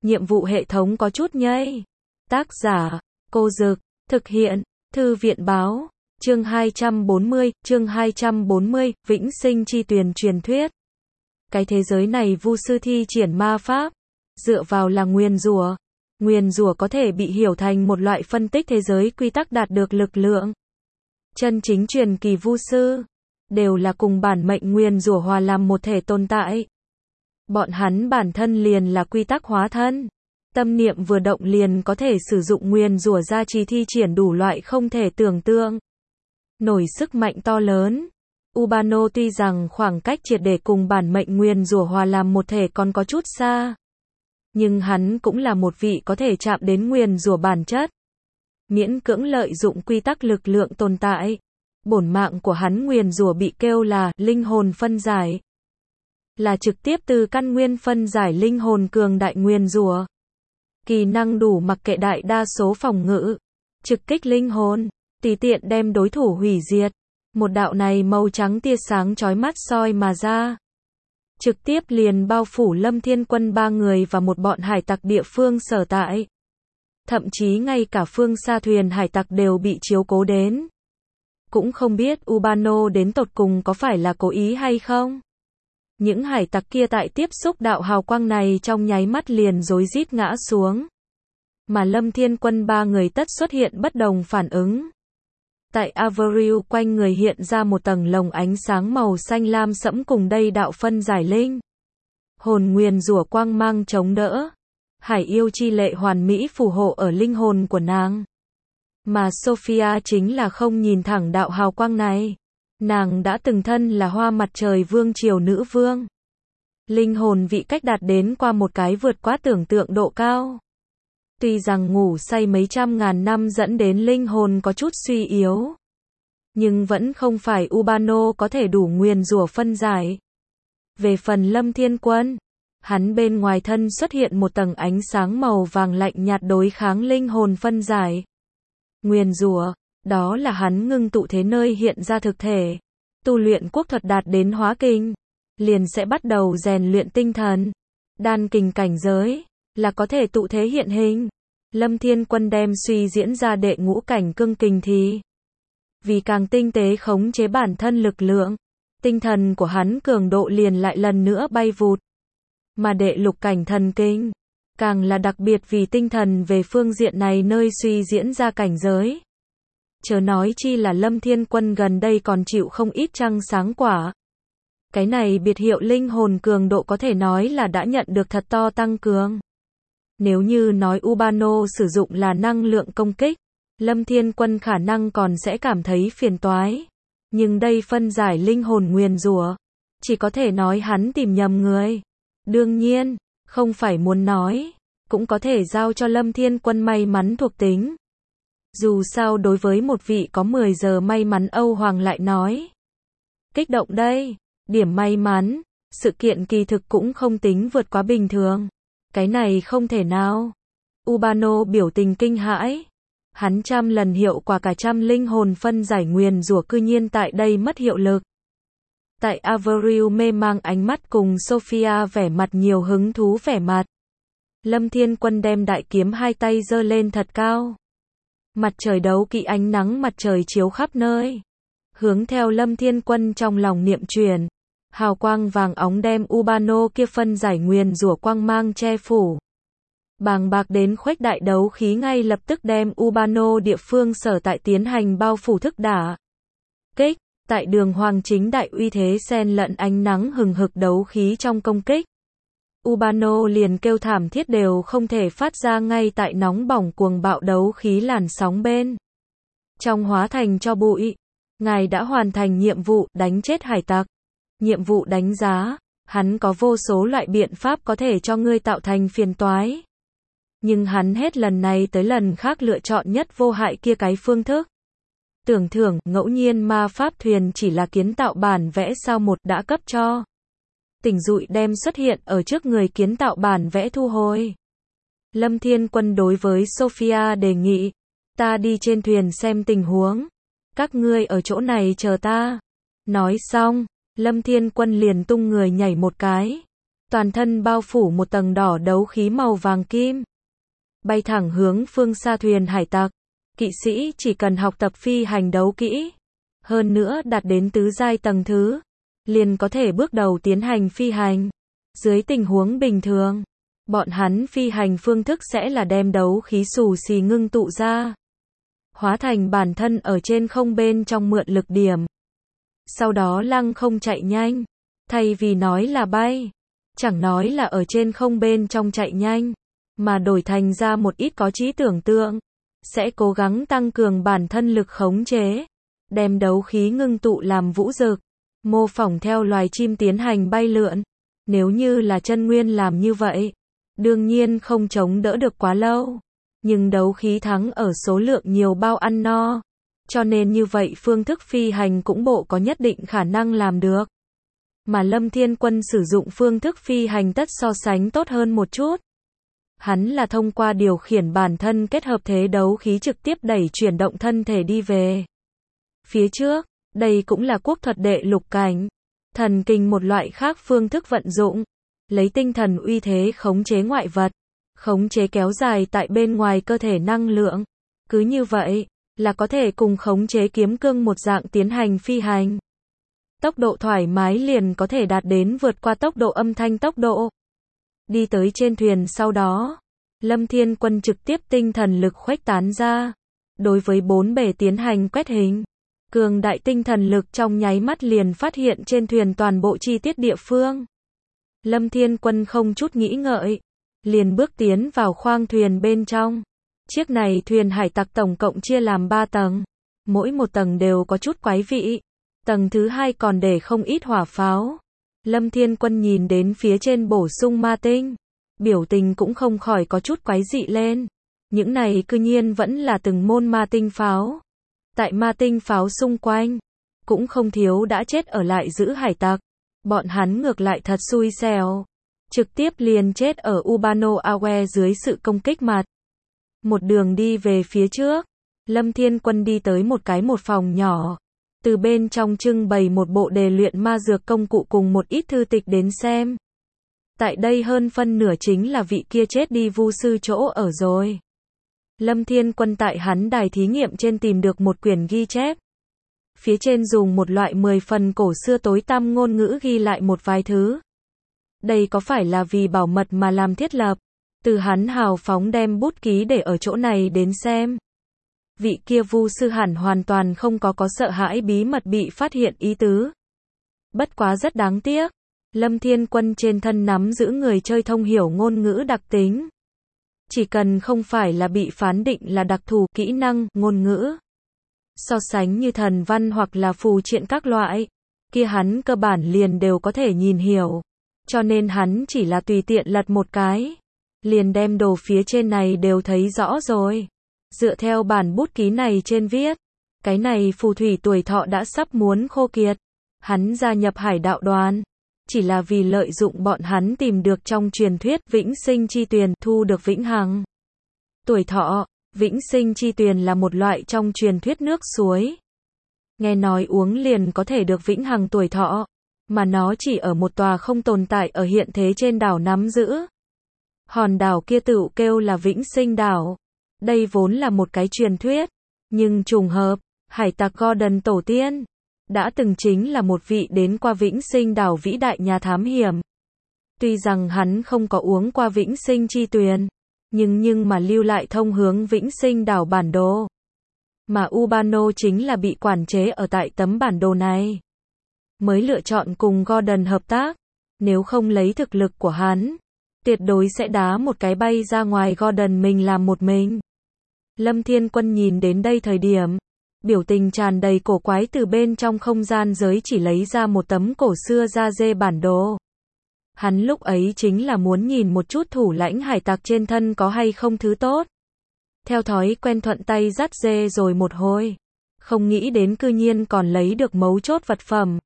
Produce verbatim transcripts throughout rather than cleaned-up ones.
nhiệm vụ hệ thống có chút nhây. Tác giả, Cô Dực, thực hiện, Thư viện Báo, chương hai trăm bốn mươi, chương hai trăm bốn mươi, Vĩnh Sinh Chi Tuyền truyền thuyết. Cái thế giới này vu sư thi triển ma pháp, dựa vào là nguyền rủa. Nguyền rủa có thể bị hiểu thành một loại phân tích thế giới quy tắc đạt được lực lượng. Chân chính truyền kỳ vu sư, đều là cùng bản mệnh nguyền rủa hòa làm một thể tồn tại. Bọn hắn bản thân liền là quy tắc hóa thân. Tâm niệm vừa động liền có thể sử dụng nguyền rủa gia trì thi triển đủ loại không thể tưởng tượng. Nổi sức mạnh to lớn. Ubano tuy rằng khoảng cách triệt để cùng bản mệnh nguyền rủa hòa làm một thể còn có chút xa. Nhưng hắn cũng là một vị có thể chạm đến nguyền rủa bản chất. Miễn cưỡng lợi dụng quy tắc lực lượng tồn tại. Bổn mạng của hắn nguyền rủa bị kêu là linh hồn phân giải. Là trực tiếp từ căn nguyên phân giải linh hồn cường đại nguyền rủa. Kỳ năng đủ mặc kệ đại đa số phòng ngự, trực kích linh hồn, tùy tiện đem đối thủ hủy diệt. Một đạo này màu trắng tia sáng chói mắt soi mà ra. Trực tiếp liền bao phủ Lâm Thiên Quân ba người và một bọn hải tặc địa phương sở tại. Thậm chí ngay cả phương xa thuyền hải tặc đều bị chiếu cố đến. Cũng không biết Ubano đến tột cùng có phải là cố ý hay không. Những hải tặc kia tại tiếp xúc đạo hào quang này trong nháy mắt liền rối rít ngã xuống. Mà Lâm Thiên Quân ba người tất xuất hiện bất đồng phản ứng. Tại Avril quanh người hiện ra một tầng lồng ánh sáng màu xanh lam sẫm cùng đây đạo phân giải linh. Hồn nguyền rủa quang mang chống đỡ. Hải yêu chi lệ hoàn mỹ phù hộ ở linh hồn của nàng. Mà Sophia chính là không nhìn thẳng đạo hào quang này. Nàng đã từng thân là hoa mặt trời vương triều nữ vương. Linh hồn vị cách đạt đến qua một cái vượt quá tưởng tượng độ cao. Tuy rằng ngủ say mấy trăm ngàn năm dẫn đến linh hồn có chút suy yếu. Nhưng vẫn không phải Ubano có thể đủ nguyền rủa phân giải. Về phần Lâm Thiên Quân, hắn bên ngoài thân xuất hiện một tầng ánh sáng màu vàng lạnh nhạt đối kháng linh hồn phân giải. Nguyền rủa, đó là hắn ngưng tụ thế nơi hiện ra thực thể. Tu luyện quốc thuật đạt đến hóa kinh, liền sẽ bắt đầu rèn luyện tinh thần. Đan kình cảnh giới, là có thể tụ thế hiện hình. Lâm Thiên Quân đem suy diễn ra đệ ngũ cảnh cương kình thì. Vì càng tinh tế khống chế bản thân lực lượng, tinh thần của hắn cường độ liền lại lần nữa bay vụt. Mà đệ lục cảnh thần kinh, càng là đặc biệt vì tinh thần về phương diện này nơi suy diễn ra cảnh giới. Chớ nói chi là Lâm Thiên Quân gần đây còn chịu không ít trăng sáng quả. Cái này biệt hiệu linh hồn cường độ có thể nói là đã nhận được thật to tăng cường. Nếu như nói Ubano sử dụng là năng lượng công kích, Lâm Thiên Quân khả năng còn sẽ cảm thấy phiền toái. Nhưng đây phân giải linh hồn nguyền rủa, chỉ có thể nói hắn tìm nhầm người. Đương nhiên, không phải muốn nói, cũng có thể giao cho Lâm Thiên Quân may mắn thuộc tính. Dù sao đối với một vị có mười giờ may mắn Âu Hoàng lại nói. Kích động đây, điểm may mắn, sự kiện kỳ thực cũng không tính vượt quá bình thường. Cái này không thể nào. Ubano biểu tình kinh hãi. Hắn trăm lần hiệu quả cả trăm linh hồn phân giải nguyền rủa cư nhiên tại đây mất hiệu lực. Tại Avril mê mang ánh mắt cùng Sophia vẻ mặt nhiều hứng thú vẻ mặt. Lâm Thiên Quân đem đại kiếm hai tay giơ lên thật cao. Mặt trời đấu kỵ ánh nắng mặt trời chiếu khắp nơi. Hướng theo Lâm Thiên Quân trong lòng niệm truyền. Hào quang vàng óng đem Ubano kia phân giải nguyền rủa quang mang che phủ. Bàng bạc đến khuếch đại đấu khí ngay lập tức đem Ubano địa phương sở tại tiến hành bao phủ thức đả. Kích, tại đường hoàng chính đại uy thế xen lẫn ánh nắng hừng hực đấu khí trong công kích. Ubano liền kêu thảm thiết đều không thể phát ra ngay tại nóng bỏng cuồng bạo đấu khí làn sóng bên. Trong hóa thành cho bụi, ngài đã hoàn thành nhiệm vụ đánh chết hải tặc. Nhiệm vụ đánh giá, hắn có vô số loại biện pháp có thể cho ngươi tạo thành phiền toái. Nhưng hắn hết lần này tới lần khác lựa chọn nhất vô hại kia cái phương thức. Tưởng thưởng, ngẫu nhiên ma pháp thuyền chỉ là kiến tạo bản vẽ sao một đã cấp cho. Tỉnh dụi đem xuất hiện ở trước người kiến tạo bản vẽ thu hồi. Lâm Thiên Quân đối với Sophia đề nghị, ta đi trên thuyền xem tình huống. Các ngươi ở chỗ này chờ ta. Nói xong, Lâm Thiên Quân liền tung người nhảy một cái. toàn thân bao phủ một tầng đỏ đấu khí màu vàng kim. Bay thẳng hướng phương xa thuyền hải tặc. Kỵ sĩ chỉ cần học tập phi hành đấu kỹ, hơn nữa đạt đến tứ giai tầng thứ, liền có thể bước đầu tiến hành phi hành. Dưới tình huống bình thường, bọn hắn phi hành phương thức sẽ là đem đấu khí xù xì ngưng tụ ra, hóa thành bản thân ở trên không bên trong mượn lực điểm. Sau đó lăng không chạy nhanh, thay vì nói là bay, chẳng nói là ở trên không bên trong chạy nhanh, mà đổi thành ra một ít có trí tưởng tượng, sẽ cố gắng tăng cường bản thân lực khống chế, đem đấu khí ngưng tụ làm vũ dực, mô phỏng theo loài chim tiến hành bay lượn. Nếu như là chân nguyên làm như vậy, đương nhiên không chống đỡ được quá lâu, nhưng đấu khí thắng ở số lượng nhiều bao ăn no, cho nên như vậy phương thức phi hành cũng bộ có nhất định khả năng làm được. Mà Lâm Thiên Quân sử dụng phương thức phi hành tất so sánh tốt hơn một chút. Hắn là thông qua điều khiển bản thân kết hợp thế đấu khí trực tiếp đẩy chuyển động thân thể đi về phía trước. Đây cũng là quốc thuật đệ lục cảnh, thần kinh một loại khác phương thức vận dụng, lấy tinh thần uy thế khống chế ngoại vật, khống chế kéo dài tại bên ngoài cơ thể năng lượng. Cứ như vậy, là có thể cùng khống chế kiếm cương một dạng tiến hành phi hành. Tốc độ thoải mái liền có thể đạt đến vượt qua tốc độ âm thanh tốc độ. Đi tới trên thuyền sau đó, Lâm Thiên Quân trực tiếp tinh thần lực khuếch tán ra, đối với bốn bề tiến hành quét hình. Cường đại tinh thần lực trong nháy mắt liền phát hiện trên thuyền toàn bộ chi tiết địa phương. Lâm Thiên Quân không chút nghĩ ngợi, liền bước tiến vào khoang thuyền bên trong. Chiếc này thuyền hải tặc tổng cộng chia làm ba tầng, mỗi một tầng đều có chút quái vị. Tầng thứ hai còn để không ít hỏa pháo. Lâm Thiên Quân nhìn đến phía trên bổ sung ma tinh, biểu tình cũng không khỏi có chút quái dị lên. Những này cư nhiên vẫn là từng môn ma tinh pháo. Tại ma tinh pháo xung quanh, cũng không thiếu đã chết ở lại giữ hải tặc. Bọn hắn ngược lại thật xui xẻo, trực tiếp liền chết ở Ubano Awe dưới sự công kích mặt. Một đường đi về phía trước, Lâm Thiên Quân đi tới một cái một phòng nhỏ. Từ bên trong trưng bày một bộ đề luyện ma dược công cụ cùng một ít thư tịch đến xem. Tại đây hơn phân nửa chính là vị kia chết đi vu sư chỗ ở rồi. Lâm Thiên Quân tại hắn đài thí nghiệm trên tìm được một quyển ghi chép. Phía trên dùng một loại mười phần cổ xưa tối tăm ngôn ngữ ghi lại một vài thứ. Đây có phải là vì bảo mật mà làm thiết lập? Từ hắn hào phóng đem bút ký để ở chỗ này đến xem. Vị kia vu sư hẳn hoàn toàn không có có sợ hãi bí mật bị phát hiện ý tứ. Bất quá rất đáng tiếc, Lâm Thiên Quân trên thân nắm giữ người chơi thông hiểu ngôn ngữ đặc tính. Chỉ cần không phải là bị phán định là đặc thù kỹ năng, ngôn ngữ, so sánh như thần văn hoặc là phù triện các loại, kia hắn cơ bản liền đều có thể nhìn hiểu. Cho nên hắn chỉ là tùy tiện lật một cái, liền đem đồ phía trên này đều thấy rõ rồi. Dựa theo bản bút ký này trên viết, cái này phù thủy tuổi thọ đã sắp muốn khô kiệt. Hắn gia nhập hải đạo đoàn, chỉ là vì lợi dụng bọn hắn tìm được trong truyền thuyết vĩnh sinh chi tuyền, thu được vĩnh hằng tuổi thọ. Vĩnh sinh chi tuyền là một loại trong truyền thuyết nước suối. Nghe nói uống liền có thể được vĩnh hằng tuổi thọ, mà nó chỉ ở một tòa không tồn tại ở hiện thế trên đảo nắm giữ. Hòn đảo kia tự kêu là Vĩnh Sinh đảo. Đây vốn là một cái truyền thuyết, nhưng trùng hợp, hải tặc Gordon tổ tiên đã từng chính là một vị đến qua Vĩnh Sinh đảo vĩ đại nhà thám hiểm. Tuy rằng hắn không có uống qua Vĩnh Sinh chi tuyền, nhưng nhưng mà lưu lại thông hướng Vĩnh Sinh đảo bản đồ. Mà Ubano chính là bị quản chế ở tại tấm bản đồ này, mới lựa chọn cùng Gordon hợp tác. Nếu không lấy thực lực của hắn, tuyệt đối sẽ đá một cái bay ra ngoài Gordon mình làm một mình. Lâm Thiên Quân nhìn đến đây thời điểm, biểu tình tràn đầy cổ quái, từ bên trong không gian giới chỉ lấy ra một tấm cổ xưa da dê bản đồ. Hắn lúc ấy chính là muốn nhìn một chút thủ lãnh hải tặc trên thân có hay không thứ tốt. Theo thói quen thuận tay dắt dê rồi một hồi, không nghĩ đến cư nhiên còn lấy được mấu chốt vật phẩm.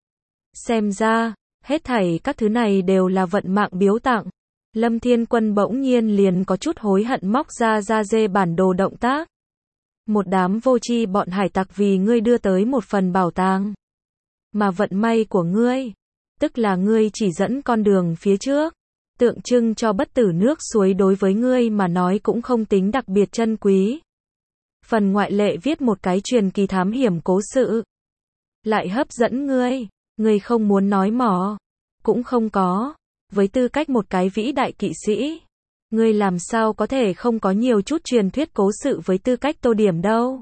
Xem ra, hết thảy các thứ này đều là vận mạng biếu tặng. Lâm Thiên Quân bỗng nhiên liền có chút hối hận móc ra da dê bản đồ động tác. Một đám vô tri bọn hải tặc vì ngươi đưa tới một phần bảo tàng. Mà vận may của ngươi, tức là ngươi chỉ dẫn con đường phía trước, tượng trưng cho bất tử nước suối đối với ngươi mà nói cũng không tính đặc biệt chân quý. Phần ngoại lệ viết một cái truyền kỳ thám hiểm cố sự, lại hấp dẫn ngươi, ngươi không muốn nói mỏ, cũng không có, với tư cách một cái vĩ đại kỵ sĩ, ngươi làm sao có thể không có nhiều chút truyền thuyết cố sự với tư cách tô điểm đâu.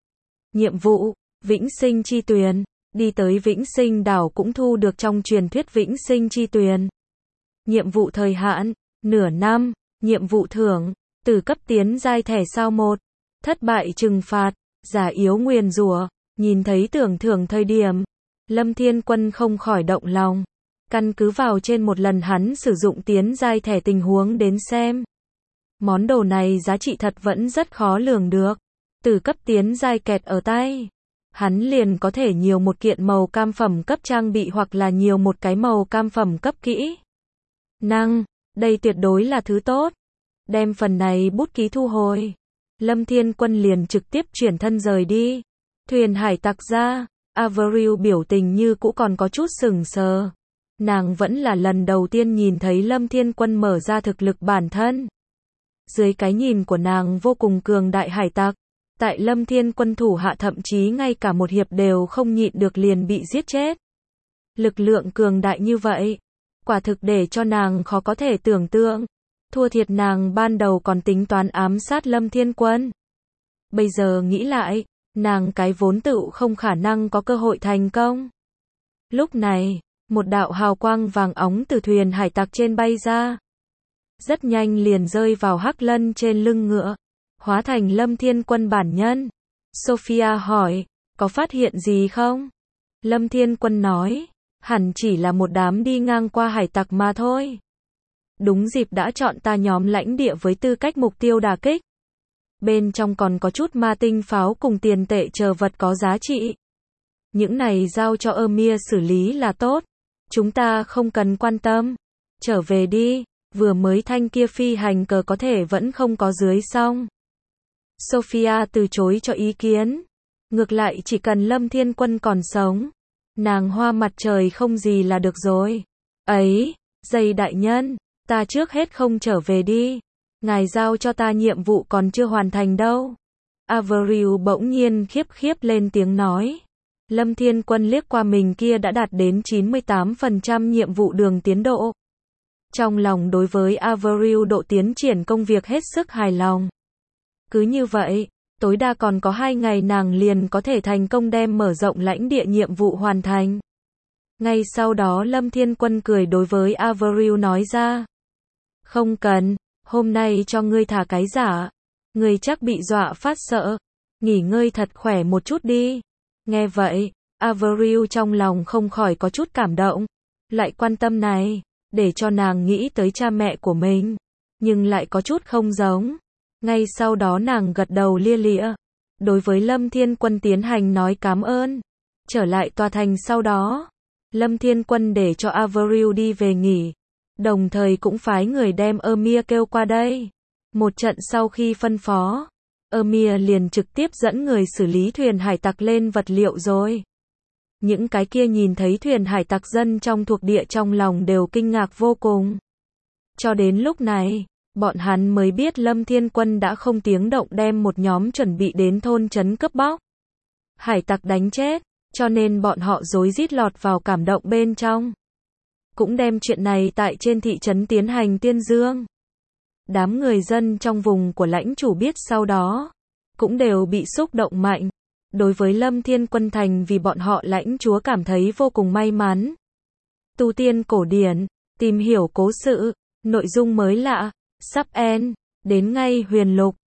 Nhiệm vụ, Vĩnh Sinh Chi Tuyền, đi tới Vĩnh Sinh đảo cũng thu được trong truyền thuyết Vĩnh Sinh Chi Tuyền. Nhiệm vụ thời hạn, nửa năm, nhiệm vụ thưởng, từ cấp tiến giai thẻ sao một, thất bại trừng phạt, giả yếu nguyền rủa, nhìn thấy tưởng thưởng thời điểm, Lâm Thiên Quân không khỏi động lòng. Căn cứ vào trên một lần hắn sử dụng tiến giai thẻ tình huống đến xem. Món đồ này giá trị thật vẫn rất khó lường được. Từ cấp tiến giai kẹt ở tay, hắn liền có thể nhiều một kiện màu cam phẩm cấp trang bị hoặc là nhiều một cái màu cam phẩm cấp kỹ năng, đây tuyệt đối là thứ tốt. Đem phần này bút ký thu hồi, Lâm Thiên Quân liền trực tiếp chuyển thân rời đi. Thuyền hải tặc ra, Avril biểu tình như cũ còn có chút sừng sờ. Nàng vẫn là lần đầu tiên nhìn thấy Lâm Thiên Quân mở ra thực lực bản thân. Dưới cái nhìn của nàng vô cùng cường đại hải tặc, tại Lâm Thiên Quân thủ hạ thậm chí ngay cả một hiệp đều không nhịn được liền bị giết chết. Lực lượng cường đại như vậy, quả thực để cho nàng khó có thể tưởng tượng. Thua thiệt nàng ban đầu còn tính toán ám sát Lâm Thiên Quân. Bây giờ nghĩ lại, nàng cái vốn tự không khả năng có cơ hội thành công. Lúc này, một đạo hào quang vàng óng từ thuyền hải tặc trên bay ra. Rất nhanh liền rơi vào Hắc Lân trên lưng ngựa, hóa thành Lâm Thiên Quân bản nhân. Sophia hỏi, có phát hiện gì không? Lâm Thiên Quân nói, hẳn chỉ là một đám đi ngang qua hải tặc mà thôi. Đúng dịp đã chọn ta nhóm lãnh địa với tư cách mục tiêu đả kích. Bên trong còn có chút ma tinh pháo cùng tiền tệ chờ vật có giá trị. Những này giao cho Ermia xử lý là tốt. Chúng ta không cần quan tâm. Trở về đi, vừa mới thanh kia phi hành cờ có thể vẫn không có dưới xong. Sophia từ chối cho ý kiến. Ngược lại chỉ cần Lâm Thiên Quân còn sống, nàng hoa mặt trời không gì là được rồi. Ấy, dây đại nhân, ta trước hết không trở về đi. Ngài giao cho ta nhiệm vụ còn chưa hoàn thành đâu. Avril bỗng nhiên khiếp khiếp lên tiếng nói. Lâm Thiên Quân liếc qua mình kia đã đạt đến chín mươi tám phần trăm nhiệm vụ đường tiến độ. Trong lòng đối với Avril độ tiến triển công việc hết sức hài lòng. Cứ như vậy, tối đa còn có hai ngày nàng liền có thể thành công đem mở rộng lãnh địa nhiệm vụ hoàn thành. Ngay sau đó Lâm Thiên Quân cười đối với Avril nói ra. Không cần, hôm nay cho ngươi thả cái giả. Ngươi chắc bị dọa phát sợ. Nghỉ ngơi thật khỏe một chút đi. Nghe vậy, Avril trong lòng không khỏi có chút cảm động. Lại quan tâm này, để cho nàng nghĩ tới cha mẹ của mình. Nhưng lại có chút không giống. Ngay sau đó nàng gật đầu lia lịa. Đối với Lâm Thiên Quân tiến hành nói cảm ơn. Trở lại tòa thành sau đó, Lâm Thiên Quân để cho Avril đi về nghỉ. Đồng thời cũng phái người đem Ermia kêu qua đây. Một trận sau khi phân phó, Ermia liền trực tiếp dẫn người xử lý thuyền hải tặc lên vật liệu rồi. Những cái kia nhìn thấy thuyền hải tặc dân trong thuộc địa trong lòng đều kinh ngạc vô cùng. Cho đến lúc này, bọn hắn mới biết Lâm Thiên Quân đã không tiếng động đem một nhóm chuẩn bị đến thôn trấn cướp bóc. Hải tặc đánh chết, cho nên bọn họ rối rít lọt vào cảm động bên trong. Cũng đem chuyện này tại trên thị trấn tiến hành tuyên dương. Đám người dân trong vùng của lãnh chủ biết sau đó, cũng đều bị xúc động mạnh. Đối với Lâm Thiên Quân thành vì bọn họ lãnh chúa cảm thấy vô cùng may mắn. Tu tiên cổ điển, tìm hiểu cố sự, nội dung mới lạ, sắp end, đến ngay huyền lục.